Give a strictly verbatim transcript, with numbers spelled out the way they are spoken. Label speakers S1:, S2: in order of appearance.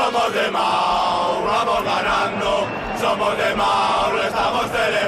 S1: Somos de Mau, vamos ganando. Somos de Mau, lo estamos celebrando.